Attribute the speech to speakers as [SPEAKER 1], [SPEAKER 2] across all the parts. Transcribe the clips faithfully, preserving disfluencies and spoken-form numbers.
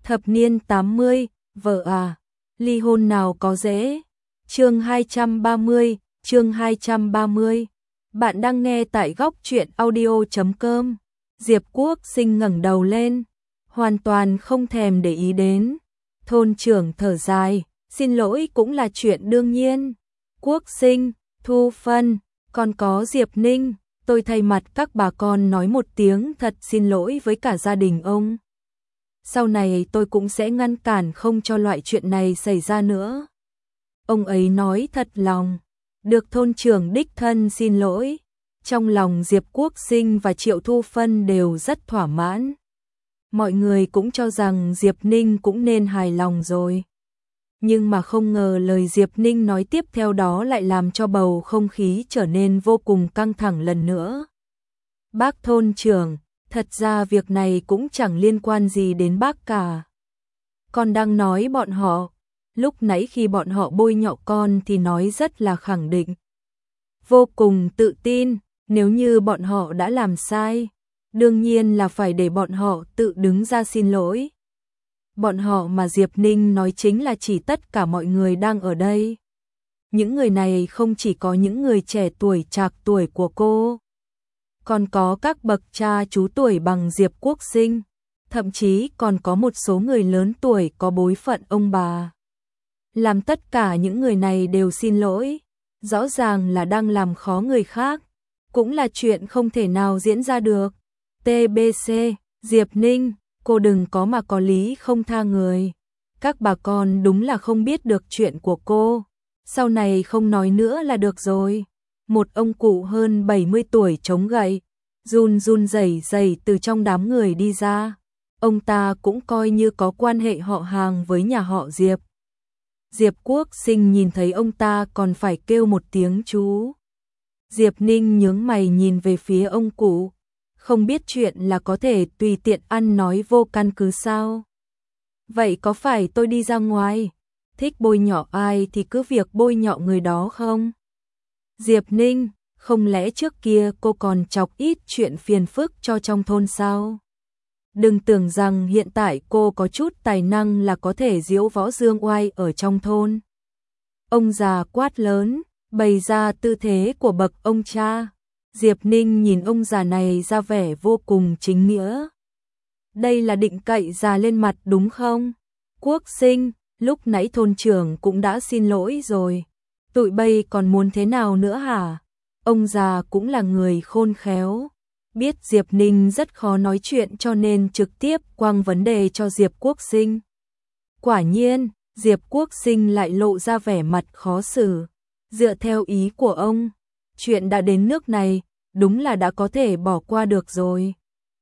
[SPEAKER 1] Thập niên tám mươi, vợ à, ly hôn nào có dễ. Chương hai trăm ba mươi, chương hai trăm ba mươi. Bạn đang nghe tại góc truyện audio chấm com. Diệp Quốc Sinh ngẩng đầu lên, hoàn toàn không thèm để ý đến. Thôn trưởng thở dài, xin lỗi cũng là chuyện đương nhiên. Quốc Sinh, Thu Phân, còn có Diệp Ninh, tôi thay mặt các bà con nói một tiếng thật xin lỗi với cả gia đình ông. Sau này tôi cũng sẽ ngăn cản không cho loại chuyện này xảy ra nữa. Ông ấy nói thật lòng, được thôn trưởng đích thân xin lỗi. Trong lòng Diệp Quốc Sinh và Triệu Thu Phân đều rất thỏa mãn. Mọi người cũng cho rằng Diệp Ninh cũng nên hài lòng rồi. Nhưng mà không ngờ lời Diệp Ninh nói tiếp theo đó lại làm cho bầu không khí trở nên vô cùng căng thẳng lần nữa. Bác thôn trưởng, thật ra việc này cũng chẳng liên quan gì đến bác cả. Con đang nói bọn họ, lúc nãy khi bọn họ bôi nhọ con thì nói rất là khẳng định. Vô cùng tự tin, nếu như bọn họ đã làm sai, đương nhiên là phải để bọn họ tự đứng ra xin lỗi. Bọn họ mà Diệp Ninh nói chính là chỉ tất cả mọi người đang ở đây. Những người này không chỉ có những người trẻ tuổi trạc tuổi của cô, còn có các bậc cha chú tuổi bằng Diệp Quốc Sinh, thậm chí còn có một số người lớn tuổi có bối phận ông bà. Làm tất cả những người này đều xin lỗi, rõ ràng là đang làm khó người khác, cũng là chuyện không thể nào diễn ra được. tê bê xê, Diệp Ninh, cô đừng có mà có lý không tha người. Các bà con đúng là không biết được chuyện của cô, sau này không nói nữa là được rồi. Một ông cụ hơn bảy mươi tuổi chống gậy, run run rẩy rẩy từ trong đám người đi ra. Ông ta cũng coi như có quan hệ họ hàng với nhà họ Diệp. Diệp Quốc Sinh nhìn thấy ông ta còn phải kêu một tiếng chú. Diệp Ninh nhướng mày nhìn về phía ông cụ, không biết chuyện là có thể tùy tiện ăn nói vô căn cứ sao. Vậy có phải tôi đi ra ngoài, thích bôi nhọ ai thì cứ việc bôi nhọ người đó không? Diệp Ninh, không lẽ trước kia cô còn chọc ít chuyện phiền phức cho trong thôn sao? Đừng tưởng rằng hiện tại cô có chút tài năng là có thể diễu võ dương oai ở trong thôn. Ông già quát lớn, bày ra tư thế của bậc ông cha. Diệp Ninh nhìn ông già này ra vẻ vô cùng chính nghĩa. Đây là định cậy già lên mặt đúng không? Quốc Sinh, lúc nãy thôn trưởng cũng đã xin lỗi rồi. Tụi bây còn muốn thế nào nữa hả? Ông già cũng là người khôn khéo. Biết Diệp Ninh rất khó nói chuyện cho nên trực tiếp quăng vấn đề cho Diệp Quốc Sinh. Quả nhiên, Diệp Quốc Sinh lại lộ ra vẻ mặt khó xử. Dựa theo ý của ông, chuyện đã đến nước này, đúng là đã có thể bỏ qua được rồi.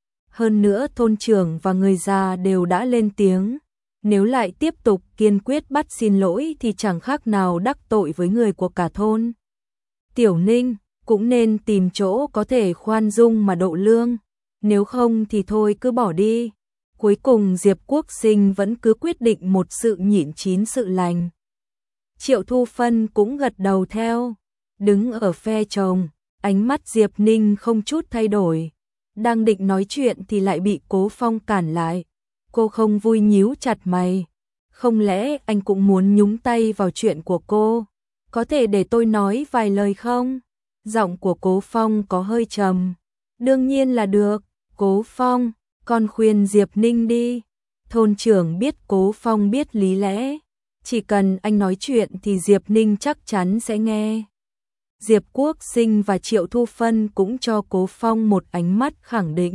[SPEAKER 1] Hơn nữa thôn trưởng và người già đều đã lên tiếng. Nếu lại tiếp tục kiên quyết bắt xin lỗi thì chẳng khác nào đắc tội với người của cả thôn. Tiểu Ninh cũng nên tìm chỗ có thể khoan dung mà độ lương, nếu không thì thôi cứ bỏ đi. Cuối cùng Diệp Quốc Sinh vẫn cứ quyết định một sự nhịn chín sự lành. Triệu Thu Phân cũng gật đầu theo, đứng ở phe chồng, ánh mắt Diệp Ninh không chút thay đổi. Đang định nói chuyện thì lại bị Cố Phong cản lại. Cô không vui nhíu chặt mày. Không lẽ anh cũng muốn nhúng tay vào chuyện của cô? Có thể để tôi nói vài lời không? Giọng của Cố Phong có hơi trầm. Đương nhiên là được. Cố Phong, con khuyên Diệp Ninh đi. Thôn trưởng biết Cố Phong biết lý lẽ. Chỉ cần anh nói chuyện thì Diệp Ninh chắc chắn sẽ nghe. Diệp Quốc Sinh và Triệu Thu Phân cũng cho Cố Phong một ánh mắt khẳng định.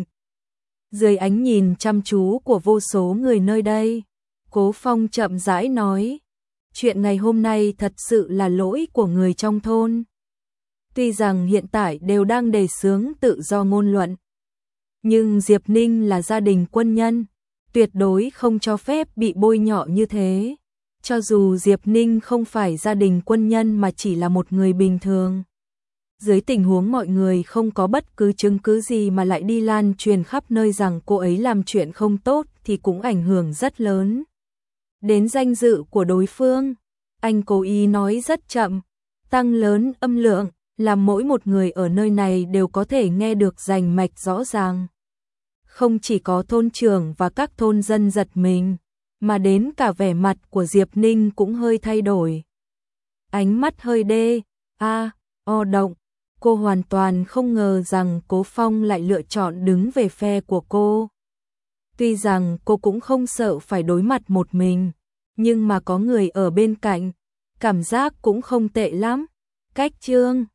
[SPEAKER 1] Dưới ánh nhìn chăm chú của vô số người nơi đây, Cố Phong chậm rãi nói, chuyện ngày hôm nay thật sự là lỗi của người trong thôn. Tuy rằng hiện tại đều đang đề xướng tự do ngôn luận, nhưng Diệp Ninh là gia đình quân nhân, tuyệt đối không cho phép bị bôi nhọ như thế. Cho dù Diệp Ninh không phải gia đình quân nhân mà chỉ là một người bình thường. Dưới tình huống mọi người không có bất cứ chứng cứ gì mà lại đi lan truyền khắp nơi rằng cô ấy làm chuyện không tốt thì cũng ảnh hưởng rất lớn đến danh dự của đối phương. Anh cố ý nói rất chậm, tăng lớn âm lượng, làm mỗi một người ở nơi này đều có thể nghe được rành mạch rõ ràng. Không chỉ có thôn trưởng và các thôn dân giật mình, mà đến cả vẻ mặt của Diệp Ninh cũng hơi thay đổi. Ánh mắt hơi đê, a, o động, cô hoàn toàn không ngờ rằng Cố Phong lại lựa chọn đứng về phe của cô. Tuy rằng cô cũng không sợ phải đối mặt một mình, nhưng mà có người ở bên cạnh, cảm giác cũng không tệ lắm. Cách chương